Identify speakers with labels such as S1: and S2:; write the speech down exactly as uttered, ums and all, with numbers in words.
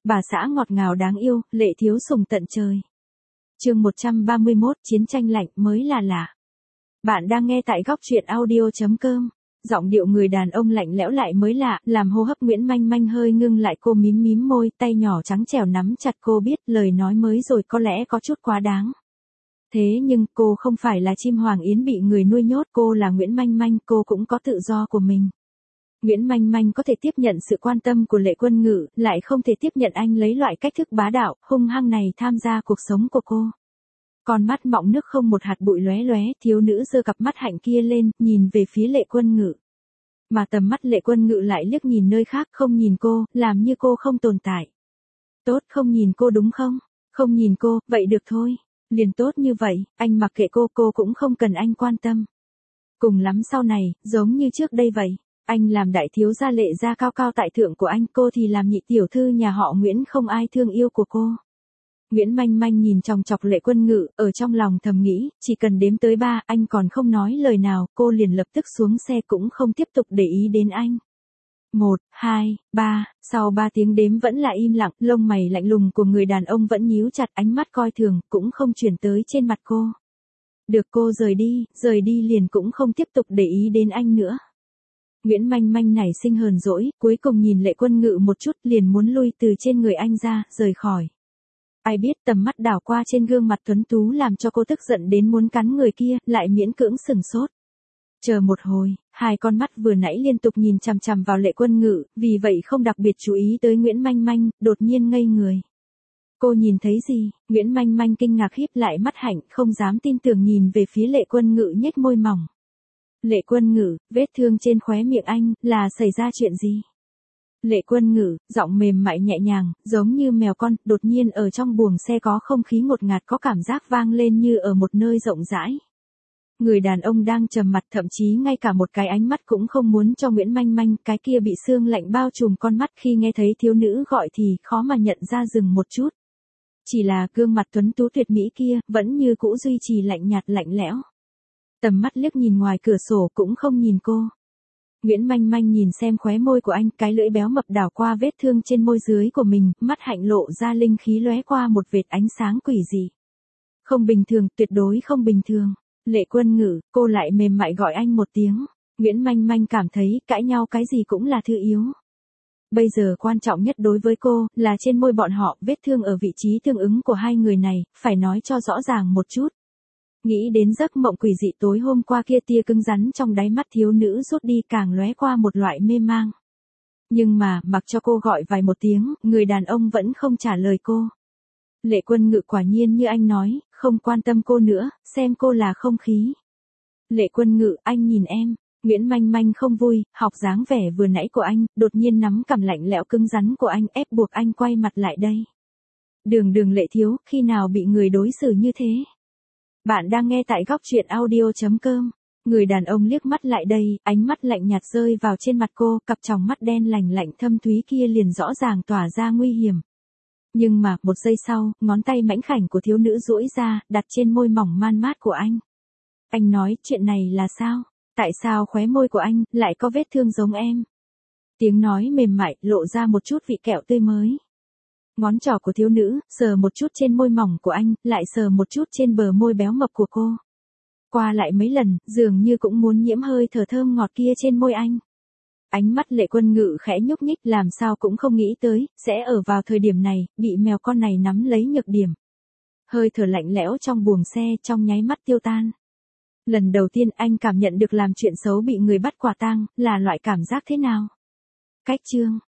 S1: Bà xã ngọt ngào đáng yêu, lệ thiếu sùng tận trời. Chương một trăm ba mươi mốt, chiến tranh lạnh mới là lạ. Bạn đang nghe tại góc truyện audio chấm com. Giọng điệu người đàn ông lạnh lẽo lại mới lạ, làm hô hấp Nguyễn Manh Manh hơi ngưng lại, cô mím mím môi, tay nhỏ trắng trẻo nắm chặt, cô biết lời nói mới rồi có lẽ có chút quá đáng. Thế nhưng cô không phải là chim hoàng yến bị người nuôi nhốt, cô là Nguyễn Manh Manh, cô cũng có tự do của mình. Nguyễn Manh Manh có thể tiếp nhận sự quan tâm của Lệ Quân Ngự, lại không thể tiếp nhận anh lấy loại cách thức bá đạo, hung hăng này tham gia cuộc sống của cô. Con mắt mọng nước không một hạt bụi lóe lóe, thiếu nữ giơ cặp mắt hạnh kia lên, nhìn về phía Lệ Quân Ngự. Mà tầm mắt Lệ Quân Ngự lại liếc nhìn nơi khác, không nhìn cô, làm như cô không tồn tại. Tốt, không nhìn cô đúng không? Không nhìn cô, vậy được thôi. Liền tốt như vậy, anh mặc kệ cô, cô cũng không cần anh quan tâm. Cùng lắm sau này, giống như trước đây vậy. Anh làm đại thiếu gia Lệ gia cao cao tại thượng của anh, cô thì làm nhị tiểu thư nhà họ Nguyễn không ai thương yêu của cô. Nguyễn Manh Manh nhìn chòng chọc Lệ Quân Ngự, ở trong lòng thầm nghĩ, chỉ cần đếm tới ba, anh còn không nói lời nào, cô liền lập tức xuống xe cũng không tiếp tục để ý đến anh. Một, hai, ba, sau ba tiếng đếm vẫn là im lặng, lông mày lạnh lùng của người đàn ông vẫn nhíu chặt, ánh mắt coi thường, cũng không chuyển tới trên mặt cô. Được, cô rời đi, rời đi liền cũng không tiếp tục để ý đến anh nữa. Nguyễn Manh Manh nảy sinh hờn dỗi, cuối cùng nhìn Lệ Quân Ngự một chút liền muốn lui từ trên người anh ra, rời khỏi. Ai biết tầm mắt đảo qua trên gương mặt tuấn tú làm cho cô tức giận đến muốn cắn người kia, lại miễn cưỡng sừng sốt. Chờ một hồi, hai con mắt vừa nãy liên tục nhìn chằm chằm vào Lệ Quân Ngự, vì vậy không đặc biệt chú ý tới Nguyễn Manh Manh, đột nhiên ngây người. Cô nhìn thấy gì? Nguyễn Manh Manh kinh ngạc híp lại mắt hạnh, không dám tin tưởng nhìn về phía Lệ Quân Ngự nhếch môi mỏng. Lệ Quân Ngự, vết thương trên khóe miệng anh, là xảy ra chuyện gì? Lệ Quân Ngự, giọng mềm mại nhẹ nhàng, giống như mèo con, đột nhiên ở trong buồng xe có không khí ngột ngạt, có cảm giác vang lên như ở một nơi rộng rãi. Người đàn ông đang trầm mặt, thậm chí ngay cả một cái ánh mắt cũng không muốn cho Nguyễn Manh Manh, cái kia bị sương lạnh bao trùm con mắt khi nghe thấy thiếu nữ gọi thì khó mà nhận ra dừng một chút. Chỉ là gương mặt tuấn tú tuyệt mỹ kia, vẫn như cũ duy trì lạnh nhạt lạnh lẽo. Tầm mắt liếc nhìn ngoài cửa sổ cũng không nhìn cô. Nguyễn Manh Manh nhìn xem khóe môi của anh, cái lưỡi béo mập đảo qua vết thương trên môi dưới của mình, mắt hạnh lộ ra linh khí lóe qua một vệt ánh sáng quỷ dị. Không bình thường, tuyệt đối không bình thường. Lệ Quân Ngự, cô lại mềm mại gọi anh một tiếng. Nguyễn Manh Manh cảm thấy cãi nhau cái gì cũng là thứ yếu. Bây giờ quan trọng nhất đối với cô, là trên môi bọn họ, vết thương ở vị trí tương ứng của hai người này, phải nói cho rõ ràng một chút. Nghĩ đến giấc mộng quỷ dị tối hôm qua kia, tia cứng rắn trong đáy mắt thiếu nữ rút đi, càng lóe qua một loại mê mang. Nhưng mà, mặc cho cô gọi vài một tiếng, người đàn ông vẫn không trả lời cô. Lệ Quân Ngự quả nhiên như anh nói, không quan tâm cô nữa, xem cô là không khí. Lệ Quân Ngự, anh nhìn em. Nguyễn Manh Manh không vui, học dáng vẻ vừa nãy của anh, đột nhiên nắm cằm lạnh lẽo cứng rắn của anh, ép buộc anh quay mặt lại đây. Đường đường Lệ thiếu, khi nào bị người đối xử như thế? Bạn đang nghe tại góc truyện audio chấm com. Người đàn ông liếc mắt lại đây, ánh mắt lạnh nhạt rơi vào trên mặt cô, cặp tròng mắt đen lành lạnh thâm thúy kia liền rõ ràng tỏa ra nguy hiểm. Nhưng mà, một giây sau, ngón tay mảnh khảnh của thiếu nữ duỗi ra, đặt trên môi mỏng man mát của anh. Anh nói, chuyện này là sao? Tại sao khóe môi của anh lại có vết thương giống em? Tiếng nói mềm mại, lộ ra một chút vị kẹo tươi mới. Ngón trỏ của thiếu nữ, sờ một chút trên môi mỏng của anh, lại sờ một chút trên bờ môi béo mập của cô. Qua lại mấy lần, dường như cũng muốn nhiễm hơi thở thơm ngọt kia trên môi anh. Ánh mắt Lệ Quân Ngự khẽ nhúc nhích, làm sao cũng không nghĩ tới, sẽ ở vào thời điểm này, bị mèo con này nắm lấy nhược điểm. Hơi thở lạnh lẽo trong buồng xe trong nháy mắt tiêu tan. Lần đầu tiên anh cảm nhận được làm chuyện xấu bị người bắt quả tang, là loại cảm giác thế nào? Cách chương.